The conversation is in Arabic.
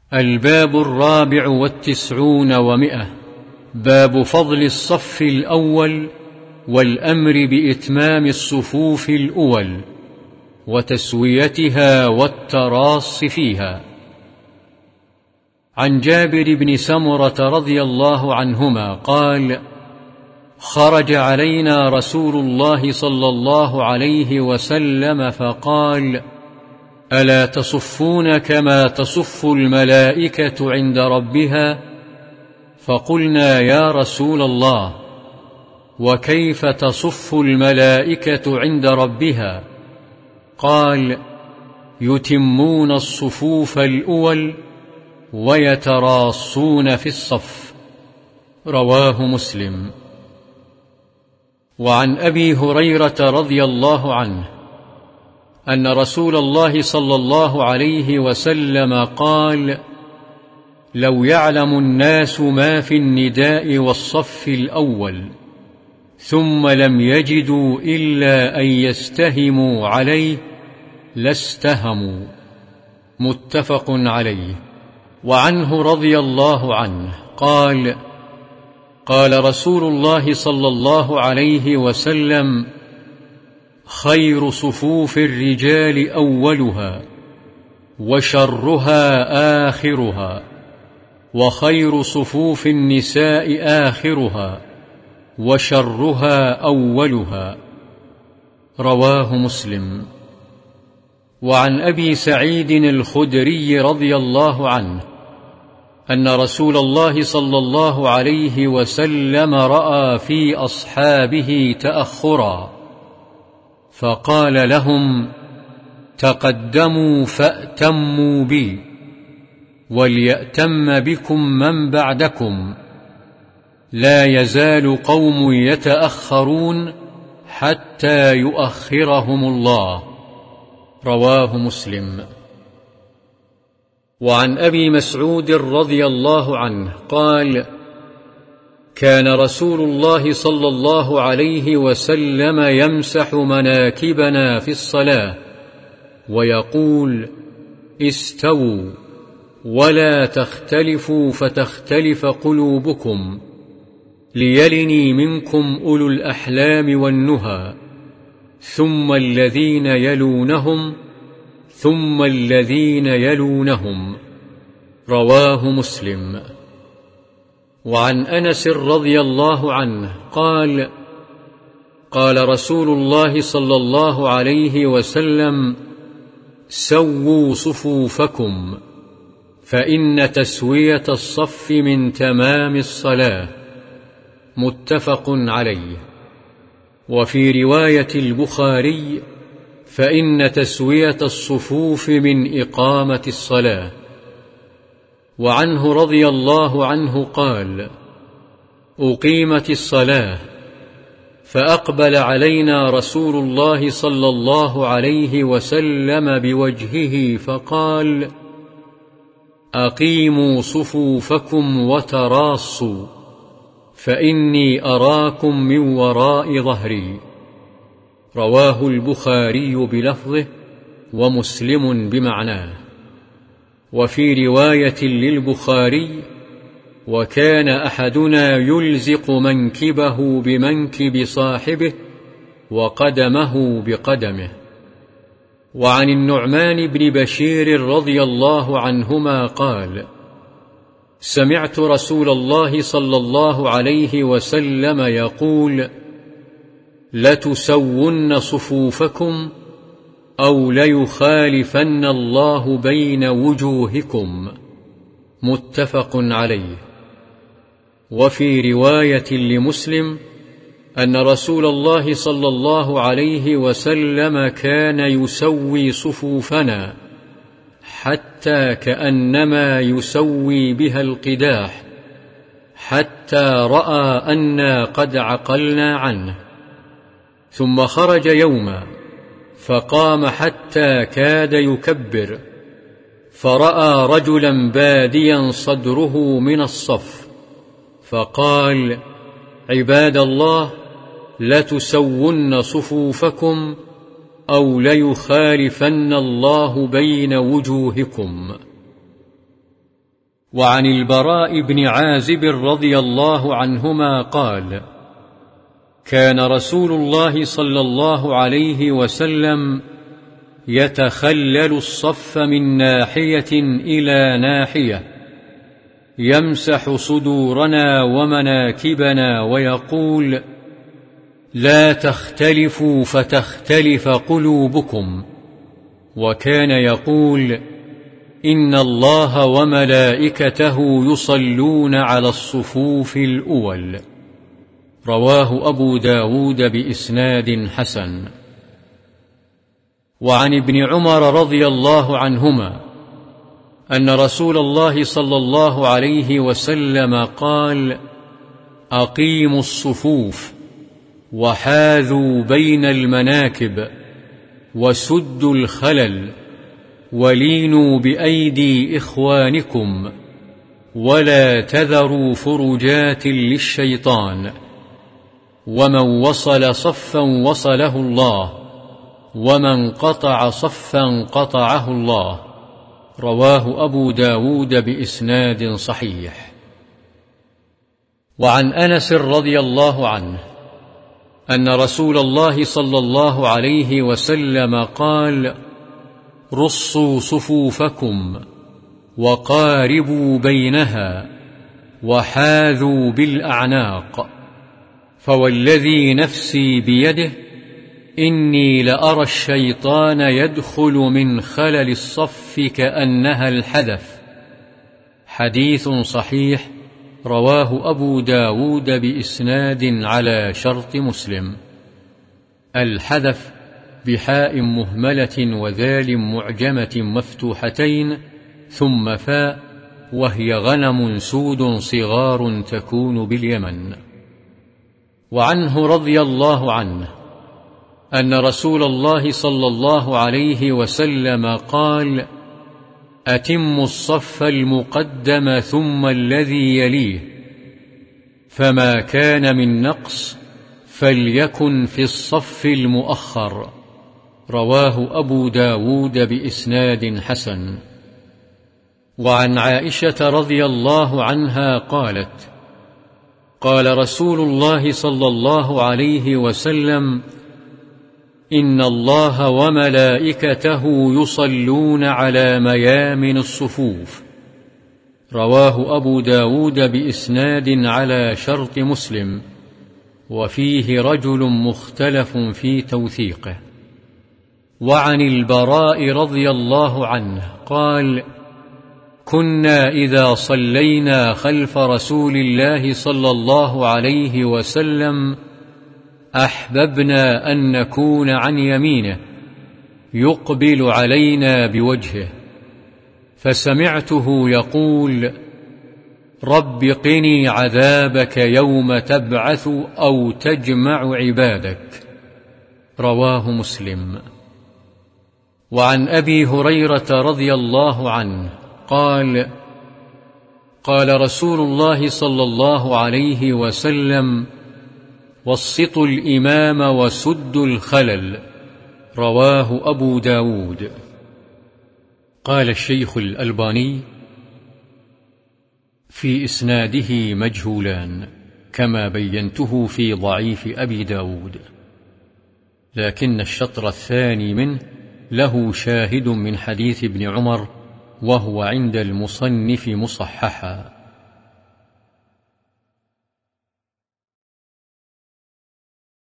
الباب 94 باب فضل الصف الأول والأمر بإتمام الصفوف الأول وتسويتها والتراص فيها. عن جابر بن سمرة رضي الله عنهما قال: خرج علينا رسول الله صلى الله عليه وسلم فقال: ألا تصفون كما تصف الملائكة عند ربها؟ فقلنا: يا رسول الله، وكيف تصف الملائكة عند ربها؟ قال: يتمون الصفوف الأول ويتراصون في الصف. رواه مسلم. وعن أبي هريرة رضي الله عنه أن رسول الله صلى الله عليه وسلم قال: لو يعلم الناس ما في النداء والصف الأول ثم لم يجدوا إلا أن يستهموا عليه لاستهموا. متفق عليه. وعنه رضي الله عنه قال: قال رسول الله صلى الله عليه وسلم: خير صفوف الرجال أولها وشرها آخرها، وخير صفوف النساء آخرها وشرها أولها. رواه مسلم. وعن أبي سعيد الخدري رضي الله عنه أن رسول الله صلى الله عليه وسلم رأى في أصحابه تأخرا فقال لهم: تقدموا فأتموا بي، وليأتم بكم من بعدكم، لا يزال قوم يتأخرون حتى يؤخرهم الله. رواه مسلم. وعن أبي مسعود رضي الله عنه قال: كان رسول الله صلى الله عليه وسلم يمسح مناكبنا في الصلاة ويقول: استووا ولا تختلفوا فتختلف قلوبكم، ليلني منكم أولو الأحلام والنهى، ثم الذين يلونهم ثم الذين يلونهم. رواه مسلم. وعن أنس رضي الله عنه قال: قال رسول الله صلى الله عليه وسلم: سووا صفوفكم، فإن تسوية الصف من تمام الصلاة. متفق عليه. وفي رواية البخاري: فإن تسوية الصفوف من إقامة الصلاة. وعنه رضي الله عنه قال: أقيمت الصلاة فأقبل علينا رسول الله صلى الله عليه وسلم بوجهه فقال: أقيموا صفوفكم وتراصوا، فإني أراكم من وراء ظهري. رواه البخاري بلفظه ومسلم بمعناه. وفي رواية للبخاري: وكان أحدنا يلزق منكبه بمنكب صاحبه وقدمه بقدمه. وعن النعمان بن بشير رضي الله عنهما قال: سمعت رسول الله صلى الله عليه وسلم يقول: لتسون صفوفكم أو ليخالفن الله بين وجوهكم. متفق عليه. وفي رواية لمسلم أن رسول الله صلى الله عليه وسلم كان يسوي صفوفنا حتى كأنما يسوي بها القداح، حتى رأى أنا قد عقلنا عنه. ثم خرج يوما فقام حتى كاد يكبر، فرأى رجلا باديا صدره من الصف، فقال: عباد الله، لتسون صفوفكم أو ليخالفن الله بين وجوهكم. وعن البراء بن عازب رضي الله عنهما قال: كان رسول الله صلى الله عليه وسلم يتخلل الصف من ناحية إلى ناحية، يمسح صدورنا ومناكبنا ويقول: لا تختلفوا فتختلف قلوبكم. وكان يقول: إن الله وملائكته يصلون على الصفوف الأول. رواه أبو داود بإسناد حسن. وعن ابن عمر رضي الله عنهما أن رسول الله صلى الله عليه وسلم قال: أقيموا الصفوف وحاذوا بين المناكب وسدوا الخلل ولينوا بأيدي إخوانكم ولا تذروا فرجات للشيطان، ومن وصل صفا وصله الله، ومن قطع صفا قطعه الله. رواه أبو داود بإسناد صحيح. وعن أنس رضي الله عنه أن رسول الله صلى الله عليه وسلم قال: رصوا صفوفكم وقاربوا بينها وحاذوا بالأعناق، فوالذي نفسي بيده إني لأرى الشيطان يدخل من خلل الصف كأنها الحدث. حديث صحيح رواه أبو داود بإسناد على شرط مسلم. الحدث بحاء مهملة وذال معجمة مفتوحتين ثم فاء، وهي غنم سود صغار تكون باليمن. وعنه رضي الله عنه أن رسول الله صلى الله عليه وسلم قال: أتموا الصف المقدم ثم الذي يليه، فما كان من نقص فليكن في الصف المؤخر. رواه أبو داود بإسناد حسن. وعن عائشة رضي الله عنها قالت: قال رسول الله صلى الله عليه وسلم: إن الله وملائكته يصلون على ميامن الصفوف. رواه أبو داود بإسناد على شرط مسلم، وفيه رجل مختلف في توثيقه. وعن البراء رضي الله عنه قال: كنا إذا صلينا خلف رسول الله صلى الله عليه وسلم أحببنا أن نكون عن يمينه يقبل علينا بوجهه، فسمعته يقول: رب قني عذابك يوم تبعث أو تجمع عبادك. رواه مسلم. وعن أبي هريرة رضي الله عنه قال: قال رسول الله صلى الله عليه وسلم: وسطوا الإمام وسدوا الخلل. رواه أبو داود. قال الشيخ الألباني: في إسناده مجهولان كما بينته في ضعيف أبي داود، لكن الشطر الثاني منه له شاهد من حديث ابن عمر، وهو عند المصنف مصححا.